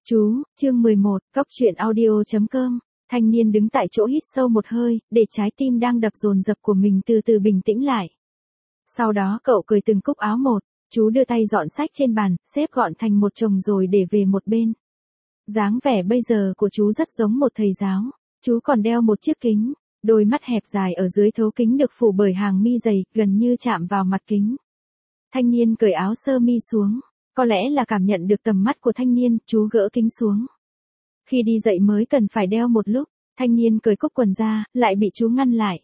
Chú, chương 11, Cóc truyện audio.com. Thanh niên đứng tại chỗ hít sâu một hơi, để trái tim đang đập dồn dập của mình từ từ bình tĩnh lại. Sau đó cậu cởi từng cúc áo một, chú đưa tay dọn sách trên bàn, xếp gọn thành một chồng rồi để về một bên. Dáng vẻ bây giờ của chú rất giống một thầy giáo, chú còn đeo một chiếc kính, đôi mắt hẹp dài ở dưới thấu kính được phủ bởi hàng mi dày, gần như chạm vào mặt kính. Thanh niên cởi áo sơ mi xuống. Có lẽ là cảm nhận được tầm mắt của thanh niên, chú gỡ kính xuống. Khi đi dậy mới cần phải đeo một lúc, thanh niên cởi cúc quần ra, lại bị chú ngăn lại.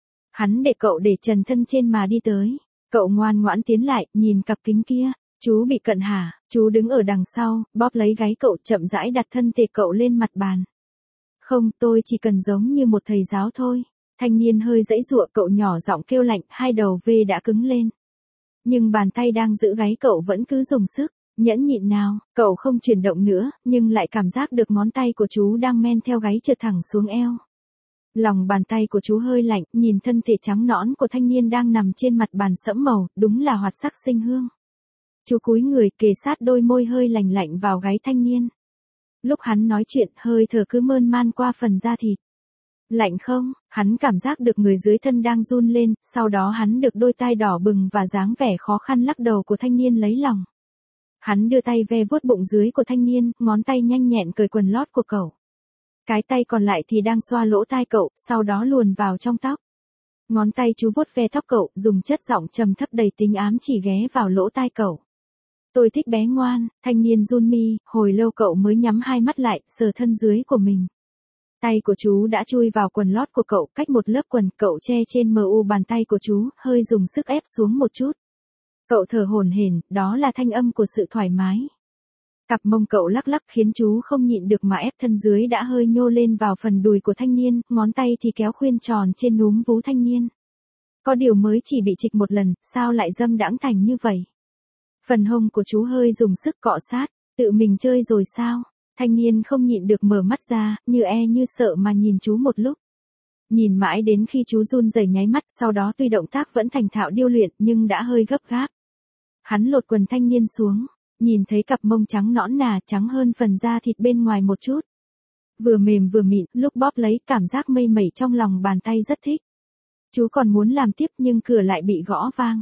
Hắn để cậu để trần thân trên mà đi tới. Cậu ngoan ngoãn tiến lại, nhìn cặp kính kia. Chú bị cận hả? Chú đứng ở đằng sau, bóp lấy gáy cậu, chậm rãi đặt thân thể cậu lên mặt bàn. Không, tôi chỉ cần giống như một thầy giáo thôi. Thanh niên hơi giãy giụa, cậu nhỏ giọng kêu lạnh, hai đầu V đã cứng lên. Nhưng bàn tay đang giữ gáy cậu vẫn cứ dùng sức, nhẫn nhịn nào, cậu không chuyển động nữa, nhưng lại cảm giác được ngón tay của chú đang men theo gáy trượt thẳng xuống eo. Lòng bàn tay của chú hơi lạnh, nhìn thân thể trắng nõn của thanh niên đang nằm trên mặt bàn sẫm màu, đúng là hoạt sắc sinh hương. Chú cúi người kề sát đôi môi hơi lạnh lạnh vào gáy thanh niên. Lúc hắn nói chuyện, hơi thở cứ mơn man qua phần da thịt. Lạnh không? Hắn cảm giác được người dưới thân đang run lên, sau đó hắn được đôi tai đỏ bừng và dáng vẻ khó khăn lắc đầu của thanh niên lấy lòng. Hắn đưa tay ve vuốt bụng dưới của thanh niên, ngón tay nhanh nhẹn cởi quần lót của cậu. Cái tay còn lại thì đang xoa lỗ tai cậu, sau đó luồn vào trong tóc. Ngón tay chú vuốt ve tóc cậu, dùng chất giọng trầm thấp đầy tính ám chỉ ghé vào lỗ tai cậu. Tôi thích bé ngoan, thanh niên run mi, hồi lâu cậu mới nhắm hai mắt lại, sờ thân dưới của mình. Tay của chú đã chui vào quần lót của cậu, cách một lớp quần, cậu che trên mu bàn tay của chú, hơi dùng sức ép xuống một chút. Cậu thở hổn hển, đó là thanh âm của sự thoải mái. Cặp mông cậu lắc lắc khiến chú không nhịn được mà ép thân dưới đã hơi nhô lên vào phần đùi của thanh niên, ngón tay thì kéo khuyên tròn trên núm vú thanh niên. Có điều mới chỉ bị chịch một lần, sao lại dâm đãng thành như vậy? Phần hông của chú hơi dùng sức cọ sát, tự mình chơi rồi sao? Thanh niên không nhịn được mở mắt ra, như e như sợ mà nhìn chú một lúc. Nhìn mãi đến khi chú run rẩy nháy mắt, sau đó tuy động tác vẫn thành thạo điêu luyện nhưng đã hơi gấp gáp. Hắn lột quần thanh niên xuống, nhìn thấy cặp mông trắng nõn nà, trắng hơn phần da thịt bên ngoài một chút. Vừa mềm vừa mịn, lúc bóp lấy cảm giác mây mẩy trong lòng bàn tay rất thích. Chú còn muốn làm tiếp nhưng cửa lại bị gõ vang.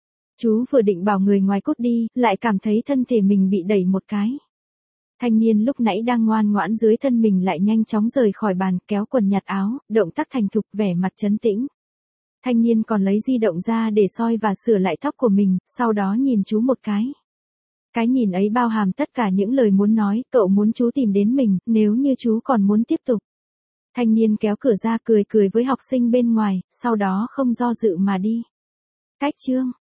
Chú vừa định bảo người ngoài cút đi, lại cảm thấy thân thể mình bị đẩy một cái. Thanh niên lúc nãy đang ngoan ngoãn dưới thân mình lại nhanh chóng rời khỏi bàn, kéo quần nhặt áo, động tác thành thục, vẻ mặt trấn tĩnh. Thanh niên còn lấy di động ra để soi và sửa lại tóc của mình, sau đó nhìn chú một cái. Cái nhìn ấy bao hàm tất cả những lời muốn nói, cậu muốn chú tìm đến mình, nếu như chú còn muốn tiếp tục. Thanh niên kéo cửa ra cười cười với học sinh bên ngoài, sau đó không do dự mà đi. Cách chương